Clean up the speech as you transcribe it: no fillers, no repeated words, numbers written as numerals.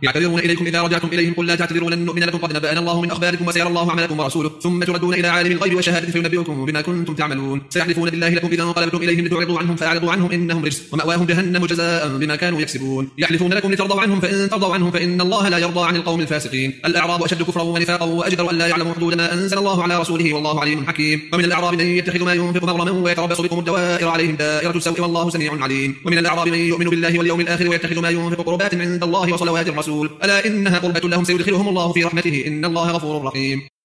يعتذرون إليكم إذا رجعتم إليهم قل لا تعتذروا لن نؤمن لكم قد نبأنا الله من أخباركم وسيرى الله عملكم ورسوله ثم تردون إلى عالم الغيب والشهادة فينبئكم بما كنتم تعملون سيحلفون بالله لكم إذا انقلبتم إليهم لتعرضوا عنهم فأعرضوا عنهم إنهم رجس ومأواهم جهنم جزاء بما كانوا يكسبون يحلفون لكم لترضوا عنهم فإن ترضوا عنهم فإن الله لا يرضى عن القوم الفاسقين الأعراب أشد كفرا ونفاقا وأجدر أن لا يعلموا حدود ما أنزل الله على رسوله والله عليم حكيم ومن الأعراب من يتخذ ما ينفق مغرما ويتربص بكم الدوائر عليهم دائرة السوء والله سميع عليم ومن الأعراب من يؤمن بالله واليوم الآخر ويتخذ ما ينفق قربات عند الله وصلوات الرسول ألا إنها قربة لهم سيدخلهم الله في رحمته إن الله غفور رحيم